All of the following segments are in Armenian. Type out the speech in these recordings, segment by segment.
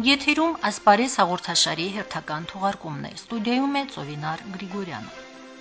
Եթերում ասպարեզ հաղորդաշարի հերթական թողարկումն է։ Ստուդիայում է Ծովինար Գրիգորյանը։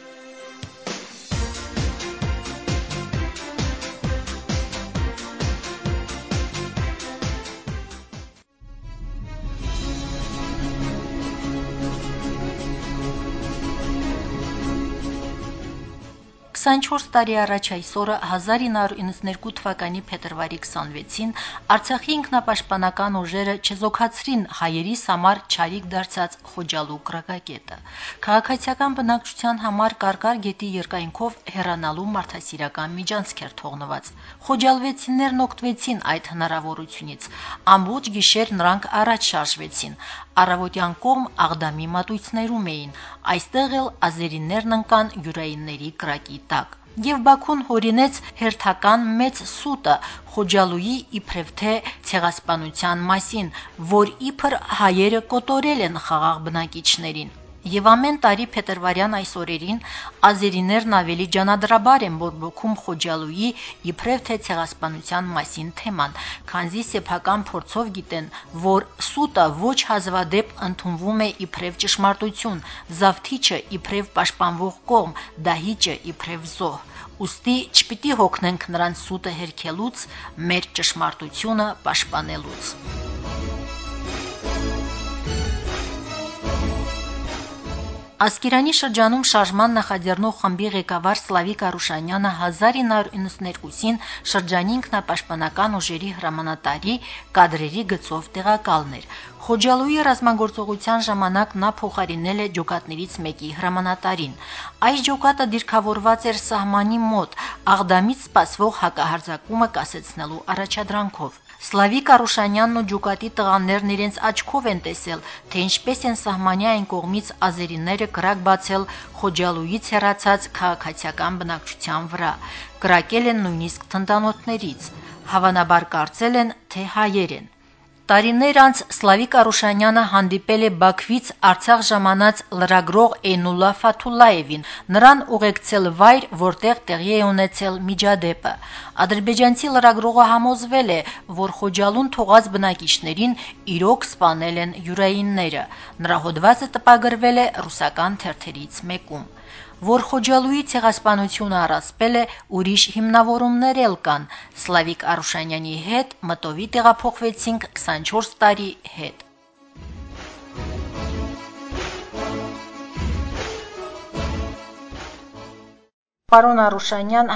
Քսանչորս տարի առաջ այսօրը 1992 թվականի փետրվարի 26-ին Արցախի ինքնապաշտպանական ուժերը չեզոքացրին հայերիս համար չարիք դարձած Խոջալու կրակակետը։ Քաղաքացիական բնակչության համար Կարկար գետի երկայնքով հեռանալու մարդասիրական միջանցք էր թողնված։ Խոջալվեցիներն օգտվեցին այդ հնարավորությունից։ Ամբողջ գիշեր նրանք առաջ շարժվեցին։ Առավոտյան կողմ Աղդամի մատույցներում էին։ Այստեղ էլ ազերիներն ընկան յուրայինների կրակի տակ։ Եվ Բաքուն հորինեց հերթական մեծ սուտը Խոջալուի իբրև թե ցեղասպանության մասին, որ իբր հայերը կոտորել են խաղաղ բնակիչներին։ Եվ ամեն տարի փետրվարյան այս օրերին ազերիներն ավելի ջանադրաբար են բորբոքում Խոջալուի իբրև թե ցեղասպանության մասին թեման, քանզի սեփական փորձով գիտեն, որ սուտը ոչ հազվադեպ ընդունվում է իբրև ճշմարտություն, զավթիչը իբրև պաշտպանվող կողմ, դահիճը իբրև զոհ։ Ուստի չպիտի հոգնենք նրանց սուտը հերքելուց, մեր ճշմարտությունը պաշտպանելուց։ Ասկերանի շրջանում շարժման նախաձեռնող խմբի ղեկավար Սլավիկ Արուշանյանը 1992-ին շրջանի ինքնապաշտպանական ուժերի հրամանատարի կադրերի գծով տեղակալն էր։ Խոջալուի ռազմագործողության ժամանակ նա փոխարինել է ջոկատներից մեկի հրամանատարին։ Այս ջոկատը դիրքավորված էր սահմանի մոտ, Աղդամից սպասվող հակահարձակումը կասեցնելու առաջադրանքով։ Սլավիկ Արուշանյանն ու ջոկատի տղաներն իրենց աչքով են տեսել, թե ինչպես են սահմանի այն կողմից ազերիները կրակ բացել Խոջալուից հեռացած քաղաքացիական բնակչության վրա։ Կրակել են նույնիսկ թնդանոթներից։ Հավանաբար կարծել են, թե հայեր են։ Տարիներ անց Սլավիկ Արուշանյանը հանդիպել է Բաքվից Արցախ ժամանած լրագրող Էյնուլլա Ֆաթուլլաևին, նրան ուղեկցել վայր, որտեղ տեղի է ունեցել միջադեպը։ Ադրբեջանցի լրագրողը համոզվել է, որ Խոջալուն թողած բնակիչներին իրոք սպանել են յուրայինները։ Նրա հոդվածը տպագրվել է ռուսական թերթերից մեկում։ Որ Խոջալուի ցեղասպանությունը առասպել է, ուրիշ հիմնավորումներ էլ կան։ Սլավիկ Արուշանյանի հետ մտովի տեղափոխվեցինք 24 տարի հետ։ Պարոն Արուշանյան,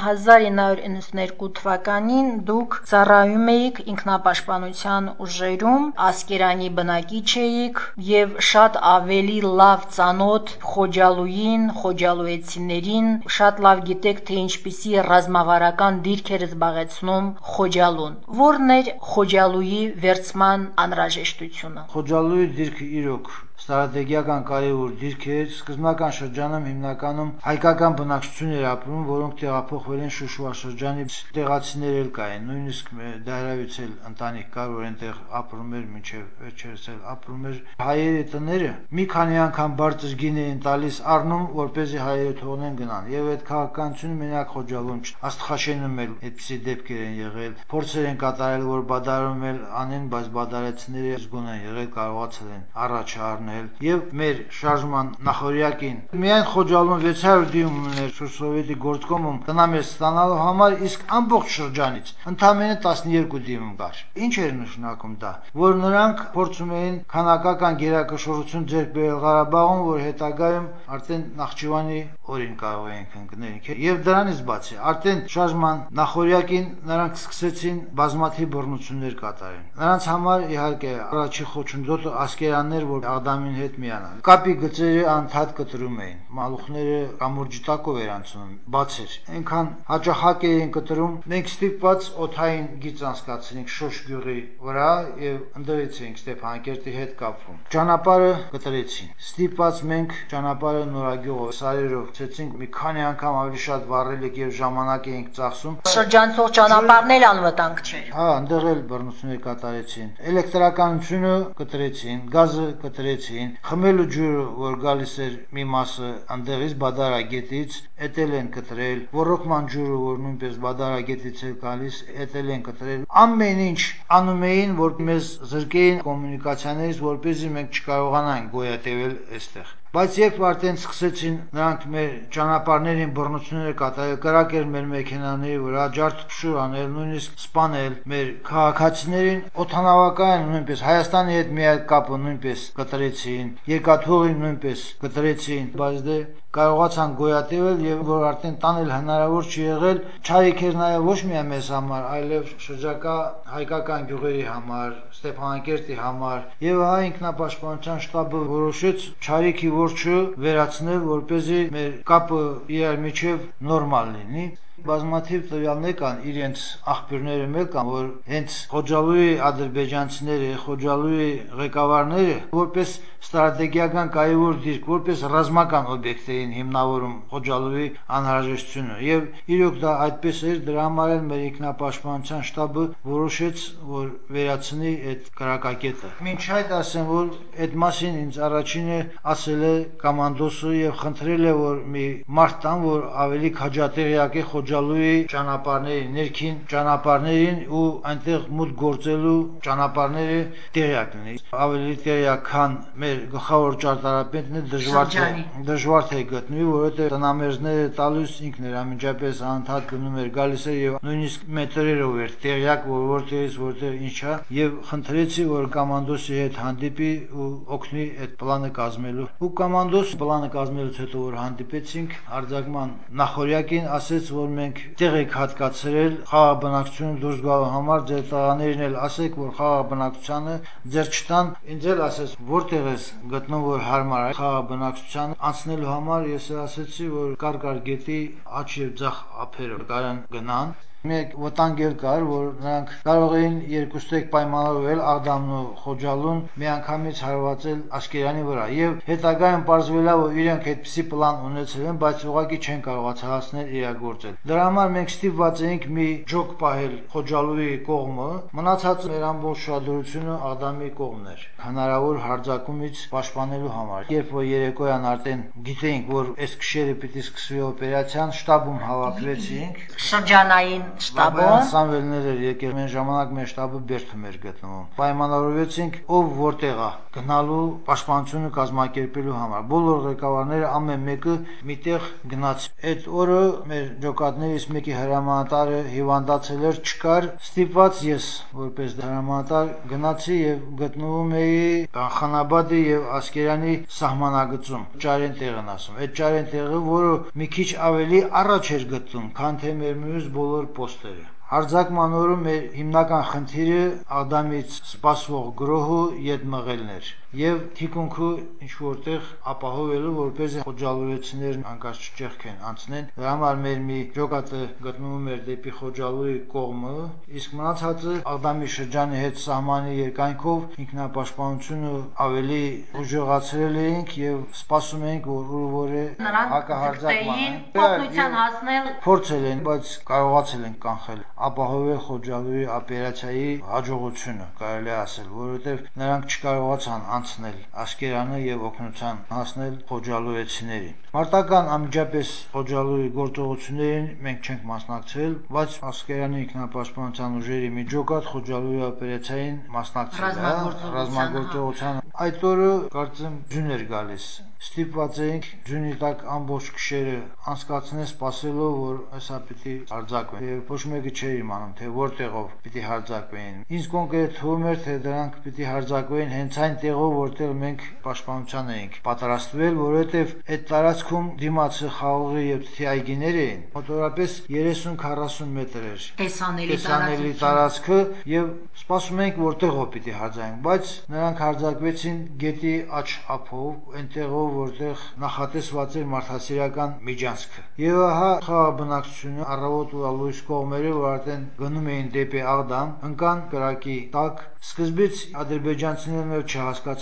1992 թվականին դուք ծառայում էիք ինքնապաշտպանության ուժերում, Ասկերանի բնակիչ էիք եւ շատ ավելի լավ ծանոթ Խոջալուին, խոջալուեցիներին, շատ լավ գիտեք, թե ինչպիսի ռազմավարական դիրք էր զբաղեցնում Խոջալուն։ Որն էր Խոջալուի վերցման անհրաժեշտությունը։ Խոջալուի դիրքը իրոք ստրատեգիական կարևոր դիրք էր։ Սկզբնական շրջանում հիմնականում հայկական բնակչություն էր ապրում, որոնք տեղափոխվել են Շուշվա շրջանի, տեղացիներ էլ կային, նույնիսկ դահրավից էլ ընտանիք կար, որ այնտեղ ապրում էր, մինչև վերջերս էլ ապրում էր։ Հայերի տները մի քանի անգամ բարձր գին էին տալիս առնում, որպեսզի հայերը թողնեն գնան, եւ այդ քաղաքականությունը մենակ Խոջալում չէ, Աստղաշենում էլ այդպիսի դեպքեր են եղել, փորձեր են կատարել, որ բադարում էլ անեն, բայց բադարեցիները զգոն են եղել, կարողացել են առաջ առնել։ Եվ մեր շարժման նախօրյակին միայն Խոջալուն 600 դիում ուներ սովետի գործկոմում տնամերձ ստանալու համար, իսկ ամբողջ շրջանից ընդամենը 12 դիում կար։ Ինչ էր նշանակում դա, որ նրանք փորձում էին քանակական գերակշռություն ձեռք բերել Ղարաբաղում, որ հետագայում արդեն Նախճիվանի օրին կարող էին ընկնել։ Եվ դրանից բացի, արդեն շարժման նախօրյակին նրանք սկսեցին բազմաթիվ բռնություններ կատարել։ Նրանց համար իհարկե առաջի խոչընդոտը Ասկերաններ, որ Աղդամին հետ միանան։ Կապի գծերը անընդհատ կտրում էին, մալուխները կամուրջի տակով էր անցնում, բաց էր։ Այնքան հաճախակ էին կտրում, մենք ստիպված օդային գիծ անցկացրինք Շոշ գյուղի վրա եւ ընդդրից էինք Ստեփանակերտի հետ կապվում։ Ճանապարհը կտրեցին։ Ստիպված մենք ճանապարհը Նորագյուղով սարերով ցեցինք, մի քանի անգամ ավելի շատ վառելիք եւ ժամանակ էինք ծախսում։ Շրջանցող ճանապարհն էլ անվտանգ չէր։ Հա, այնտեղ էլ բռնություններ կատարեցին։ Էլեկտրականությունը կտրեցին, գազը կտրեցին, խմելու ջուրը, որ գալիս էր մի մասը այնտեղից Բադարագետից, էդ էլ են կտրել, ոռոգման ջուրը, որ նույնպես Բադարագետից էր գալիս, էդ էլ են կտրել։ ամեն ինչ անում էին, որ մեզ զրկեին կոմունիկացիաներից, որպեսզի մենք չկարողանանք գոյատևել այստեղ։ Բայց երբ արդեն սկսեցին նրանք մեր ճանապարհներին բռնություններ կատարել, կրակել մեր մեքենաների վրա, ջարդփշուր անել, նույնիսկ սպանել մեր քաղաքացիներին, օդանավակայանը նույնպես, Հայաստանի հետ միակ կապը նույնպես կտրեցին, երկաթուղին նույնպես կտրեցին, բայց դե կարողացան գոյատևել եւ որ արդեն տանել հնարավոր չի եղել, չարիք էր նաեւ ոչ միայն մեզ համար, այլև շրջակա հայկական գյուղերի համար, Ստեփանակերտի համար, եւ հա ինքնապաշտպանության շտաբը որոշեց չարիքի որջը վերացնել, որպեսզի մեր կապը իրար միջև նորմալ լինի։ Բազմաթիվ տվյալներ կան, իրենց աղբյուրները մեկ կան, որ հենց Խոջալույի ադրբեջանցիները, Խոջալույի ղեկավարները որպես ստրատեգիական կարևոր դիրք, որպես ռազմական օբյեկտ էին հիմնավորում Խոջալույի անհրաժեշտությունը։ Եվ իրոք դա այդպես էր, դրա համար էլ մեր ինքնապաշտպանության շտաբը որոշեց, որ վերացնի այդ կրակակետը։ Մինչ այդ ասեմ, որ այդ մասին ինձ առաջինը ասել է կոմանդոսը եւ խնդրել է, որ մի մարդ տան, որ ավելի քաջատեղյակ է Խոջալույի ճանապարհների, ներքին ճանապարհներին ու այնտեղ մուտք գործելու ճանապարհները տեղյակ լինի։ Ավելի տեղյակ, քան մեր գլխավոր ճարտարապետն է, դժվար թե գտնվի, որովհետեւ տնամերձները տալուց ինքն էր անմիջապես անընդհատ գնում էր գալիս էր եւ նույնիսկ մետրերով էր տեղյակ, որ որտեղից որտեղ ինչ է, եւ խնդրեցի, որ կոմանդոսի հետ հանդիպի ու օգնի այդ պլանը կազմելու։ Ու կոմանդոս պլանը կազմելուց հետո որ հանդիպեցինք, արձակման նախօրյակին ասեց, որ մենք տեղ եք հատկացրել խաղաբնակչությունը դուրս գալու համար, ձեր տղաներին էլ ասեք, որ խաղաբնակչությանը ձեր չտան, ինձ էլ ասեց, որտեղ ես գտնում, որ հարմար է խաղաբնակչությանը անցնելու համար, ես ասեցի, որ կար գետի աջ եւ ձախ ափերը կարան գնան։ Մեկ վտանգ էլ կար, որ նրանք կարող էին երկուստեք պայմանավորվել Աղդամն ու Խոջալուն միանգամից հարվածել Ասկերանի վրա եւ հետագայում պարզվել է, որ իրենք այդպիսի պլան ունեցել են, բայց ուղղակի չեն կարողացել հասնել իրագործել։ Դրա համար մենք ստիպված էինք մի ջոկ պահել Խոջալույի կողմը, մնացած մեր ամբողջ շահդրությունը Աղդամի կողմն էր, հնարավոր հարձակումից պաշտպանելու համար։ Երբ որ երեկոյան արդեն գիտեինք, որ այս գիշերը պիտի սկսվի օպերացիան, շտաբում հավաքվեցինք շրջանային շտաբում Սամվելներ էր եկել, այն ժամանակ մեր շտաբը Բերդում էր գտնվում։ Պայմանավորվեցինք, ով որտեղ է գնալու պաշտպանությունը կազմակերպելու համար։ Բոլոր ղեկավարները ամեն մեկը միտեղ գնաց։ Այդ օրը մեր ջոկատներից մեկի հրամանատարը հիվանդացել էր, չկար, ստիպված ես որպես հրամանատար գնացի եւ գտնվում էի Խանաբադի եւ Ասկերանի սահմանագծում, Ճարեն տեղն ասում։ Այդ Ճարեն տեղը, որը մի քիչ ավելի առաջ էր գտնվում, քան թե մեր մյուս բոլոր պոստերը։ Հարձակման օրը մեր հիմնական խնդիրը Աղդամից սպասվող գրոհը ետ մղելն էր եւ թիկունքը ինչ որտեղ ապահովելու, որպեսզի խոջալույեցիներն անկած չճեղքեն անցնեն։ Դրա համար մեր մի ջոկատը գտնվում էր դեպի Խոջալույի կողմը, իսկ մնացածը Աղդամի շրջանի հետ սահմանի երկայնքով ինքնապաշտպանությունը ավելի ուժեղացրել էինք եւ սպասում էինք, որ հակահարձակման օգնության հասնել փորձել են, բայց կարողացել են կանխել, ապահովել Խոջալույի օպերացիայի հաջողությունը, կարելի է ասել, որովհետեւ նրանք չկարողացան անցնել Ասկերանը եւ օգնության հասնել խոջալույեցիներին։ Մարտական անմիջապես Խոջալույի գործողություններին մենք չենք մասնակցել, բայց Ասկերանի ինքնապաշտպանության ուժերի մի ջոկատ Խոջալույի օպերացիային մասնակցել է ռազմագործողության։ Այդ օրը կարծեմ ձյուն էր գալիս։ Ստիպված էինք ձյունի տակ ամբողջ գիշերը անցկացնել սպասելով, որ հեսա պիտի հարձակվեն։ Եվ ոչ մեկը չէր իմանում, թե որտեղով պիտի հարձակվեն։ Ինձ կոնկրետ թվում էր, թե դրանք պիտի հարձակվեն հենց այն տեղով, որտեղ մենք պաշտպանության էինք պատրաստվել, որովհետև այդ տարածքում դիմացը խաղողի եւ թթի այգիներ էին, մոտավորապես 30-40 մետր էր տեսանելի տարածքը եւ սպասում էինք, որտեղով պիտի հարձակվեն, բայց նրանք հարձակվեցին գետի աջ ափով, այնտեղով, որտեղ նախատեսված էր մարդասիրական միջանցքը։ Եվ ահա խաղաբնակչությունը առավոտ ու լույս կողմերը, որ արդեն գնում էին դեպի Աղդամ, ընկան կրակի տակ։ Սկզբից ադրբեջանցիներն էլ չհասկացան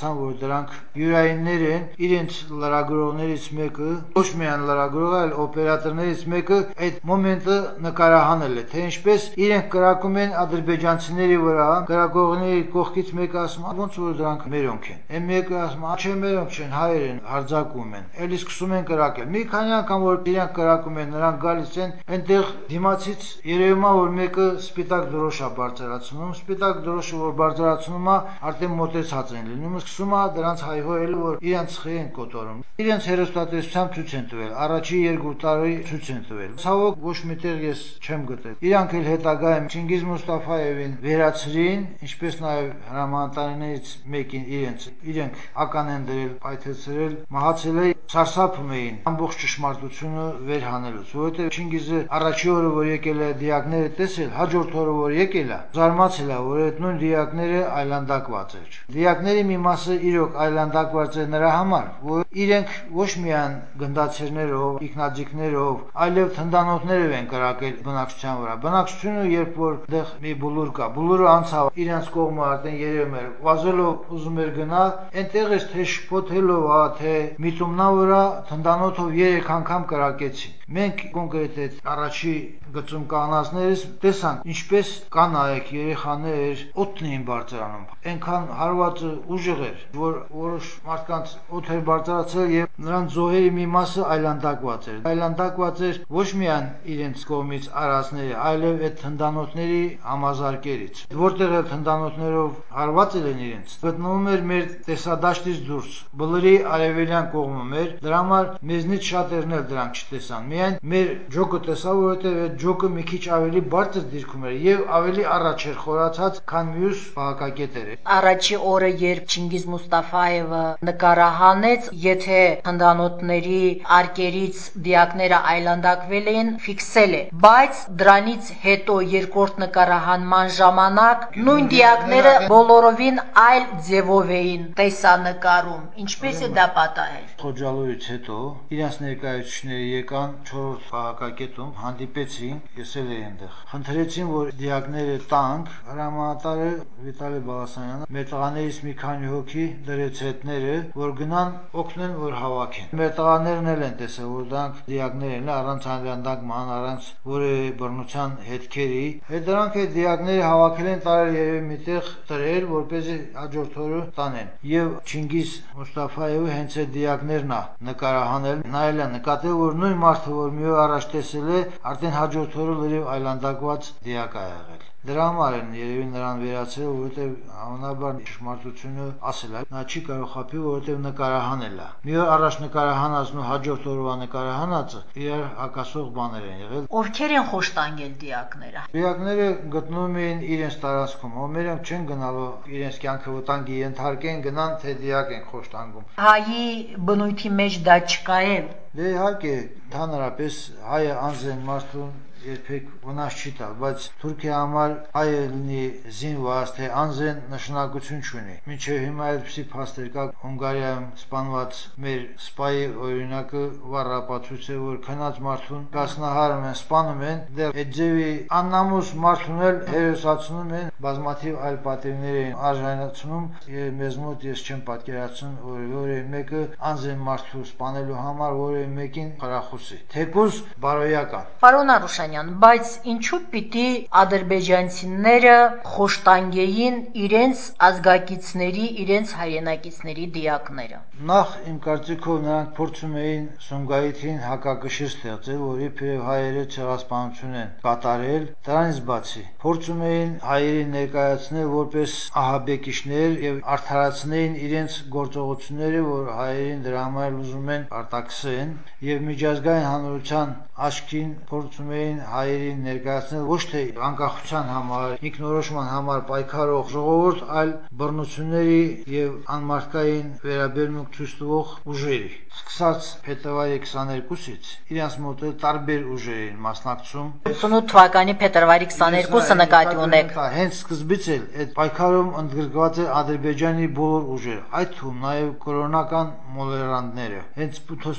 հասկացան, որ դրանք յուրայիններ են, իրենց լրագրողներից մեկը, ոչ միայն լրագրողը, այլ օպերատորներից մեկը այդ մոմենտը նկարահանել է, թե ինչպես իրենք կրակում են ադրբեջանցիների վրա, կրակողների կողքից մեկը ասում է, ոնց որ դրանք մերոնք են։ Այն մեկը ասում է, չէ, մերոնք չեն, հայեր են, հարձակվում են։ Էլի սկսում են կրակել։ Մի քանի անգամ որ իրենք կրակում են, նրանք գալիս են, այնտեղ դիմացից երևում է, որ մեկը սպիտակ դրոշ է բարձրացնում, սպիտակ դրոշը որ բարձրացնում է, արդեն մոտեցած են լինում, սկսում է դրանց հայհոյել, որ իրենց խի են կոտորում։ Իրենց հերոստատեսությամբ ցույց են տվել, առաջի 2 տարի ցույց են տվել։ Ցավոք ոչ միտեղ ես չեմ գտել։ Իրանք էլ հետագայում Չինգիզ Մուստաֆաևին վերացրին, ինչպես նաև հրամանատարներից մեկին իրենք ական են դրել, պայթեցրել, մահացել է, սարսափում էին ամբողջ ճշմարտությունը վեր հանելուց, որովհետև Չինգիզը առաջի օրը որ եկել է դիակները տեսել, հաջորդ օրը որ եկել է, զարմացել է, որ այդ նույն դիակները այլանդակված էր։ Դիակների մի մասը իրոք այլանդակված է նրա համար, որ իրենք ոչ միայն գնդացիրներով, ինքնաձիգներով, այլև թնդանոթներով են կրակել բնակչության վրա։ Բնակչությունը երբ որ դեղ մի բլուր կա, բլուրը անցավ իրենց կողմը արդեն երևում էր, վազելով ուզում էր գնա, այնտեղ էր թե շփոթելով, թե միտումնա վրա թնդանոթով 3 անգամ կրակեցին։ Մենք կոնկրետ այդ առաջի գծում կանածներս տեսանք, ինչպես կանայք, երեխաներ օդն էին բարձրանում։ Այնքան հարվածը ուժեղ էր, որ որոշ մարդկանց օդ էր բարձրացել եւ նրանց զոհերի մի մասը այլանդակված էր։ Այլանդակված էր ոչ միայն իրենց կողմից արածների, այլև այդ թնդանոթների համազարկերից։ Որտեղ էլ թնդանոթներով հարվածել են իրենց, գտնվում էր մեր տեսադաշտից դուրս, բլրի արևելյան կողմում էր, դրա համար մեզնից շատերն էլ դրանք չտեսան։ Միայն մեր ջոկը տեսա, որովհետև այդ ջոկը մի քիչ ավելի բարձր դիրքում էր եւ ավելի առաջ էր խորացած, քան մյուս պահակակետերը։ Առաջի օրը, երբ Չինգիզ Մուստաֆաևը նկարահանեց, եթե հնդանոթների արկերից դիակները այլանդակվել էին, ֆիքսել է, բայց դրանից հետո երկրորդ նկարահանման ժամանակ նույն դիակները բոլորովին այլ ձևով էին տեսանկարում։ Ինչպես է դա պատահել։ Խոջալույից հետո իրենց ներկայացուցիչները եկան 4-րդ պահակակետում, հանդիպեցին, ես էլ էի այնտեղ։ Խնդրեցին, որ դիակները տանք, հրամանատարը Վիտալի Բալասանյանը մեր տղաներից մի քանի հոգի դրեց հետները, որ գնան օգնեն, որ հավաքեն։ Մեր տղաներն էլ են տեսել, որ դրանք դիակներ են, առանց այլանդակման, առանց որևէ բռնության հետքերի։ Այդ դրանք այդ դիակները հավաքել են, տարել երևի միտեղ տրել, որպեսզի հաջորդ օրը տանեն։ Եվ Չինգիզ Մուստաֆաևը հենց այդ դիակներն է նկարահանել, նայել է, նկատել, որ նույն մարդը, որ մի օր առաջ տեսել է, արդեն հաջորդ օրը լրիվ այլանդակված դիակ է եղել։ Դրա համար են երևի նրան վերացրել, որովհետև հավանաբար ճշմարտությունը ասել է, նա չի կարող խաբի, որովհետև նկարահանել է։ Մի օր առաջ նկարահանածն ու հաջորդ օրվա նկարահանածը իրար հակասող բաներ են եղել։ Ովքեր են խոշտանգել դիակները։ Դիակները գտնվում էին իրենց տարածքում, մերոնք չեն գնալու իրենց կյանքը վտանգի ենթարկեն, գնան թե դիակ են խոշտանգում։ Հայի բնույթի մեջ դա չկա է։ Դե իհարկե, հանրապես հայը անձն մարդուն երբեք վնաս չի տալ, բայց Թուրքիա համար հայը լինի զինված, թե անձն նշանակություն չունի։ Մինչև հիմա այդպիսի փաստեր կա Հունգարիայում սպանված մեր սպայի օրինակը վառապացույց է, որ քնած մարդուն կասնահարում են, սպանում են, դեռ այդ ձևի աննամուս մարդուն էլ հերոսացնում են, բազմաթիվ այլ պատիվներ են արժանացնում, եւ մեզ մոտ ես չեմ պատկերացնում, որ որևէ մեկը անձն մարդու սպանելու համար որևէ մեկին խրախուսի, թեկուզ բարոյական։ Պարոն Արուշանյան, բայց ինչու պիտի ադրբեջանցիները խոշտանգեին իրենց ազգակիցների, իրենց հայրենակիցների դիակները։ Նախ իմ կարծիքով նրանք փորձում էին Սումգայիթին հակակշիռ ստեղծել, որ իբրև հայերը ցեղասպանություն են կատարել, դրանից բացի փորձում էին հայերին ներկայացնել որպես ահաբեկիչներ եւ արդարացնեին իրենց գործողությունները, որ հայերին դրա համար ուզում են արտաքսեն եւ միջազգային հանրության աչքին փորձում էին հայերին ներկայացնել ոչ թե անկախության համար, ինքնորոշման համար պայքարող ժողովուրդ, այլ բռնությունների եւ անմարդկային վերաբերմունք ցույց տվող ուժերի։ Սկսած փետրվարի 22-ից իրենց մոտ տարբեր ուժեր էին մասնակցում։ 88 թվականի փետրվարի 22-ը նկատի ունեք։ Հենց սկզբից էլ այդ պայքարում ընդգրկված է Ադրբեջանի բոլոր ուժերը, այդ թվում նաև կրոնական մոլերանտները։ Հենց 88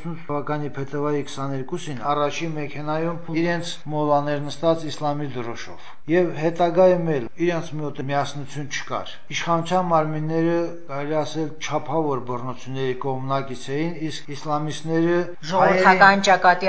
թվականի փետրվարի 22-ին առաջի մեքենայում իրենց մոլաներ նստած իսլամի դրոշով։ Եվ հետագայում էլ իրենց մոտ միասնություն չկար։ Իշխանության մարմինները կարելի ասել չափավոր բռնությունների կողմնակից էին, իսկ իսլամիստները ժողովրդական ճակատի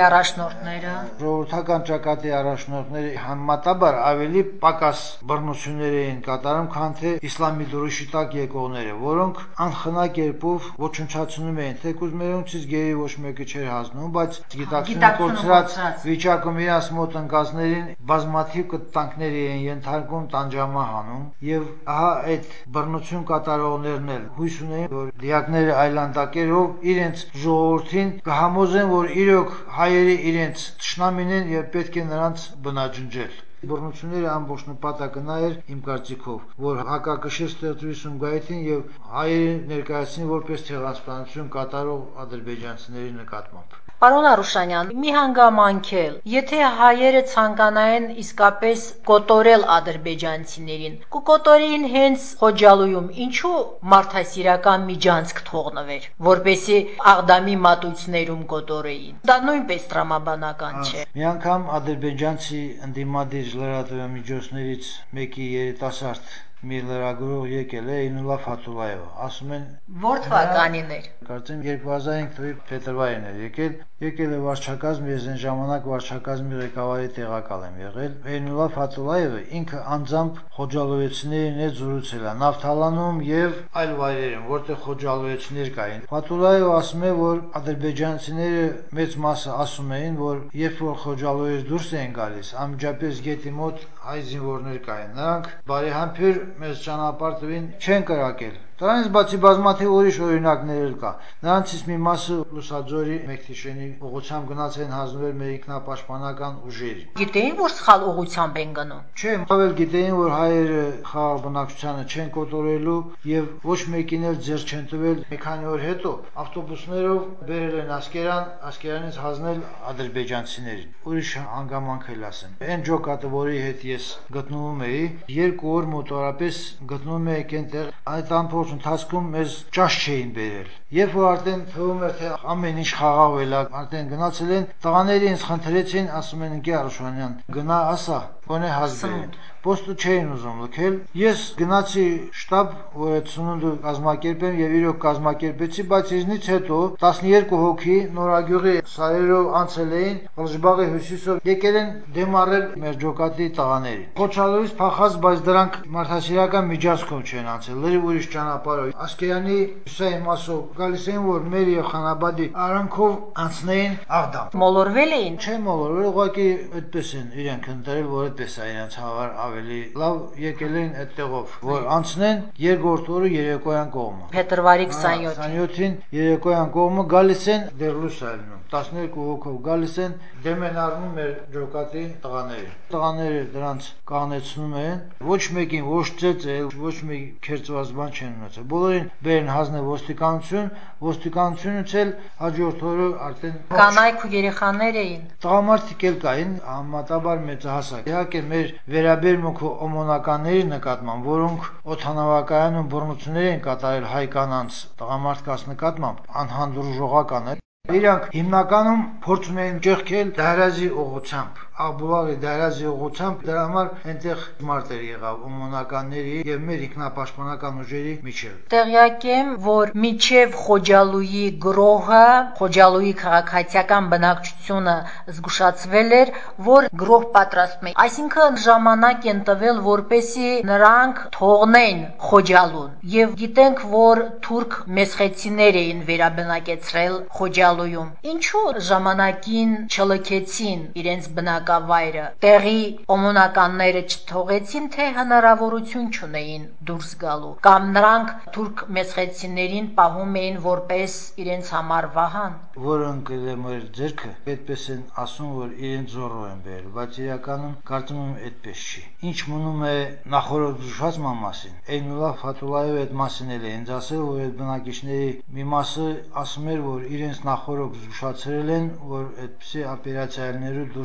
առաջնորդները համեմատաբար ավելի պակաս բռնություններ էին կատարում, քան թե իսլամի դրոշի տակ եկողները, որոնք անխնա կերպով ոչնչացնում էին, թեկուզ մերոնցից գերի ոչ մեկը չէր հասնում, բայց գիտակցությունը կորցրած վիճակում իրաց մոտ ընկածներին բազմաթիվ կտանքներ էին ենթարկում, տանջամահանում, եւ ահա այդ բռնություն կատարողներն էլ հույս ունեին, որ դիակները այլանդակերով իրենց ժողովրդին կհամոզեն, որ իրոք հայերը իրենց թշնամին են եւ պետք է նրանց բնաջնջել։ Բռնությունների ամբողջ նպատակը նա էր, իմ կարծիքով, որ հակակշիռ ստեղծվի Սումգայիթին եւ հայերը ներկայացնի որպես ցեղասպանություն կատարող ադրբեջանցիների նկատմամբ։ Պարոն Արուշանյան, մի հանգամանք էլ, եթե հայերը ցանկանային իսկապես կոտորել ադրբեջանցիներին, կկոտորեին հենց Խոջալույում, ինչու մարդասիրական միջանցք թողնվեր, որպեսզի Աղդամի մատույցներում կոտորեին։ Դա նույնպես տրամաբանական չէ։ Մի անգամ ադրբեջանցի ընդդիմադիր լրատվամիջոցներից մեկի երիտասարդ մի լրագրող եկել է Էյնուլլա Ֆաթուլլայևը, ասում են Որ թվականին էր։ Կարծեմ 2005 թվականի փետրվարին էր եկել է վարչակազմ, ես այն ժամանակ վարչակազմի ղեկավարի տեղակալ եմ եղել։ Էյնուլլա Ֆաթուլլայևը ինքը անձամբ խոջալոյեցիներին հետ զրուցել է Նավթալանում եւ այլ վայրերում, որտեղ խոջալոյեցիներ կային։ Ֆաթուլլայևը ասում է, որ ադրբեջանցիները մեծ մասը ասում էին, որ երբ որ խոջալոյից դուրս էին գալիս, անմիջապես գետի մոտ հայ զինվորներ կային։ Նրանք բարեհամբեր մեզ ճանապարհ տվին, չեն կրակել։ Դրանից բացի բազմաթիվ ուրիշ օրինակներ էլ կա։ Նրանցից մի մասը Լուսաձորի Մեքթիշենի ուղղությամբ գնաց են հանձնվել մեր ինքնապաշտպանական ուժերին։ Գիտեին, որ սխալ ուղղությամբ են գնում։ Չէ, ավել գիտեին, որ հայերը խաղաղ բնակչությանը չեն կոտորելու եւ ոչ մեկին էլ ձեռք չեն տվել։ Մի քանի օր հետո ավտոբուսներով բերել են Ասկերան, Ասկերանից հանձնել ադրբեջանցիներին։ Ուրիշ հանգամանք էլ ասեմ։ Այն ջոկատը, որի հետ ես գտնվում էի, 2 օր մոտավորապես գտնվում էի այնտեղ, այդ ամբողջ ընթացքում մեզ ճաշ չէին բերել։ Երբ որ արդեն թվում էր, թե ամեն ինչ խաղաղվել է, արդեն գնացել են, տղաները ինձ խնդրեցին, ասում են ընկեր Արուշանյան, գնա ասա, գոնե հաց բերեն։ Պոստը չէին ուզում լքել։ Ես գնացի շտաբ, որ այդ սնունդը կազմակերպեմ եւ իրոք կազմակերպեցի, բայց ինձնից հետո 12 հոգի Նորագյուղի սարերով անցել էին, Ղլժբաղի հյուսիսով եկել են դեմառել մեր ջոկատի տղաներին։ Խոչալույից փախած, բայց դրանք մարդասիրական միջանցքով չեն անցել, լրիվ ուրիշ ճանապարհով։ Ասկերանի հյուսիսային մասով գալիս էին, որ մեր եւ Խանաբադի արանքով անցնեին Աղդամ։ Մոլորվել էին։ Չէ մոլորվել, ուղղակի այդպես են իրենք ընտրել, որ այդպես է իրենց հավար ավելի լավ եկել են այդտեղով, որ անցնեն երկրորդ օրը երեկոյան կողմը։ Փետրվարի 27-ին։ 27-ին երեկոյան կողմը գալիս են դեր լույս այլնում։ 12 հոգով գալիս են, դեմ են առնում մեր ջոկատի տղաներին։ Տղաները դրանց կանեցնում են, ոչ մեկին ոչ ծեծել, ոչ մի քերծված բան չեն ունեցել։ Բոլորին բերեն հանձնել ոստիկանություն, ոստիկանությունից էլ հաջորդ օրը արդեն Կանայք ու երեխաներ էին։ Տղամարդիկ էլ կային, համատաբար մեծահասակ։ Իհարկե մեր վերաբերմունքը օմոնականների նկատմամբ, որոնք օդանավակայանում բռնություններ են կատարել հայ կանանց տղամարդկանց նկատմամբ, անհանդուրժողական է։ Իրանք հիմնականում փորձում էին ճեղքել դահրազի ուղղությամբ, Աղբուլաղի դահրազի ուղղությամբ, դրա համար այնտեղ մարտեր եղավ օմոնականների եւ մեր ինքնապաշտպանական ուժերի միջեւ։ Տեղյակ եմ, որ միջև Խոջալույի գրոհը, Խոջալույի քաղաքացիական բնակչությունը զգուշացվել էր, որ գրոհ պատրաստում են։ Այսինքն ժամանակ են տվել, որպեսի նրանք թողնեն Խոջալուն։ Եվ գիտենք, որ թուրք մեսխեցիներ էին վերաբնակեցրել Խոջալույում։ Ինչու ժամանակին չլքեցին իրենց բնակավայրը, տեղի օմոնականները չթողեցին, թե հնարավորություն չունեին դուրս գալու, կամ նրանք թուրք մեսխեցիներին պահում էին որպես իրենց համար վահան։ Որը ընկել է մեր ձեռքը, այդպես են ասում, որ իրեն զորով են բերել, բայց իրականում կարծում եմ այդպես չի։ Ինչ մնում է նախորդ զուշացման մասին, Էյնուլլա Ֆաթուլլայևը այդ մասին էլ է ինձ ասել, որ այդ բնակիչների մի մասը ասում էր, որ իրենց նախորդ զուշացրել են, որ այդպիսի օպերացիաներով դուրս եկեք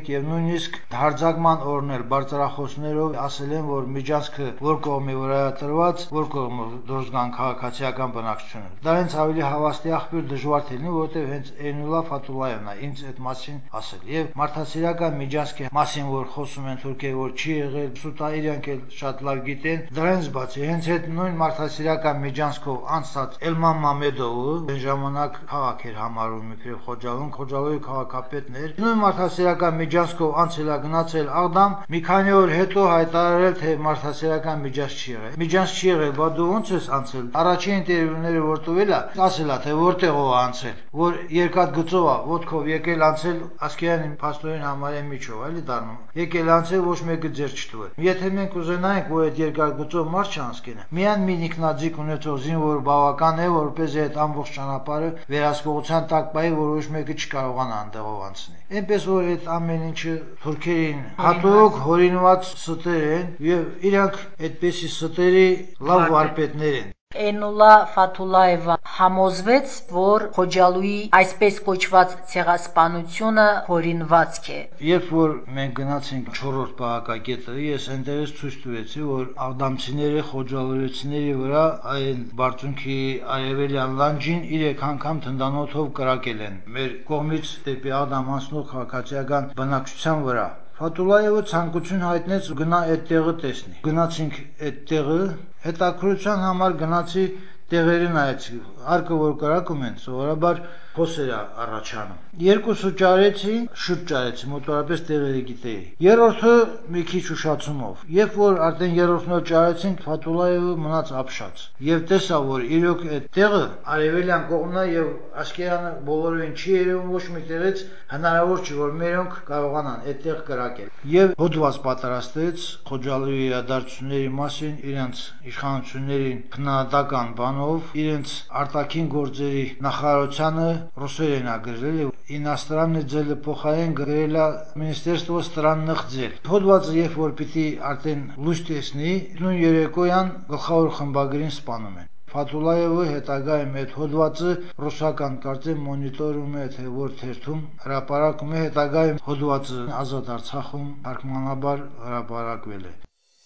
եւ նույնիսկ հարձակման օրներ բարձրախոսներով ասել են, որ միջանցքը որ կողմի վրա է տրված, որ կողմը դուրս գան քաղաքացիական բնակչությունը։ Դա հենց ավելի հավաստի աղբյուր դժվար թե լինի, որովհետեւ հենց Էյնուլլա Ֆաթուլլաևն է ինձ այդ մասին ասել։ Եվ մարդասիրական միջանցքի մասին, որ խոսում են թուրքերը, որ չի եղել, սուտա իրանք էլ շատ լավ գիտեն, դրանից բացի հենց այդ նույն մարդասիրական միջանցքով անցած Էլման Մամեդովը այն ժամանակ քաղաք էր համարում իբրև Խոջալոյի քաղաքապետն էր։ Նույն մարդասիրական միջանցքով անցել է գնացել Աղդամ, մի քանի օր հետո հայտարարել, թե մարդասիրական միջանց չի եղել։ Միջանց չի եղել, բա դու ո՞նց ես անցել։ Առաջին ինտերվյուները որ տվել է, ասել է, թե որտեղով է անցել, որ երկաթ գծով է, ոտքով եկել անցել Ասկերանի փաստորեն համարյա միջով, էլի դառնում։ Եկել անցել ոչ մեկը ձեռ չտվել։ Եթե մենք ուզենայինք, որ այդ երկաթ գծով մարդ չանցնի, միայն մի ինքնաձիգ ունեցող զինվոր բավական է, որպեսզի այդ ամբողջ ճանապարհը վերահսկողության տակ բայի, որ ոչ մեկը չկարողանա այնտեղով անցնել։ Այնպես որ այդ ամեն ինչը թուրքերին հատուկ հորինված ստեր են եւ իրանք այդպեսի ստերի լավ վարպետներ են։ Էյնուլլա Ֆաթուլլաևը համոզվեց, որ Խոջալոյի այսպես կոչված ցեղասպանությունը հորինվածք է։ Երբ որ մենք գնացինք 4-րդ պահակակետը, ես այնտեղից ցույց տվեցի, որ աղդամցիները խոջալոյցիների վրա այն բարձունքի արևելյան լանջին 3 անգամ թնդանոթով կրակել են մեր կողմից դեպի Աղդամ անցնող քաղաքացիական բնակչության վրա։ Ֆաթուլլաևը ցանկություն հայտնեց գնա այդ տեղը տեսնի։ Գնացինք այդ տեղը, հետաքրության համար գնացի տեղերը նայեցի։ Արկը որ կրակում են, սովորաբար փոսեր է առաջանում։ Երկուսը ճարեցի, շուտ ճարեցի, մոտորապես տեղերը գիտեի։ Երրորդը մի քիչ ուշացումով։ Երբ որ արդեն երրորդն էլ ճարեցինք, Ֆաթուլլաևը մնաց ապշած։ Եվ տեսա, որ իրոք այդ տեղը արևելյան կողմն է եւ Ասկերանը բոլորովին չի երևում ոչ մի տեղից, հնարավոր չի որ մերոնք կարողանան այդտեղ կրակել։ Եվ հոդված պատրաստեց Խոջալոյի իրադարձությունների մասին իրենց իշխանություններին քննադատական բանով, իրենց արտաքին գործերի նախարարությանը ռուսերեն է գրել եւ ինաստրանные дела փոխարեն գրել է Министерство странных дел։ Հոդվածը երբ որ պիտի արդեն լույս տեսնի, նույն երեկոյան գլխավոր խմբագրին սպանում են։ Ֆաթուլլաևը հետագայում այդ հոդվածը ռուսական կարծեմ մոնիտորում է, թե որ թերթում հրապարակում է, հետագայում հոդվածը Ազատ Արցախում թարգմանաբար հրապարակվել է։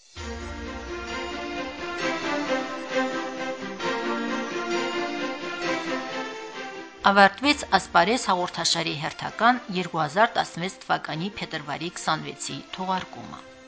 Ավարտվեց Ասպարեզ հաղորդաշարի հերթական 2016 թվականի փետրվարի 26-ի թողարկումը։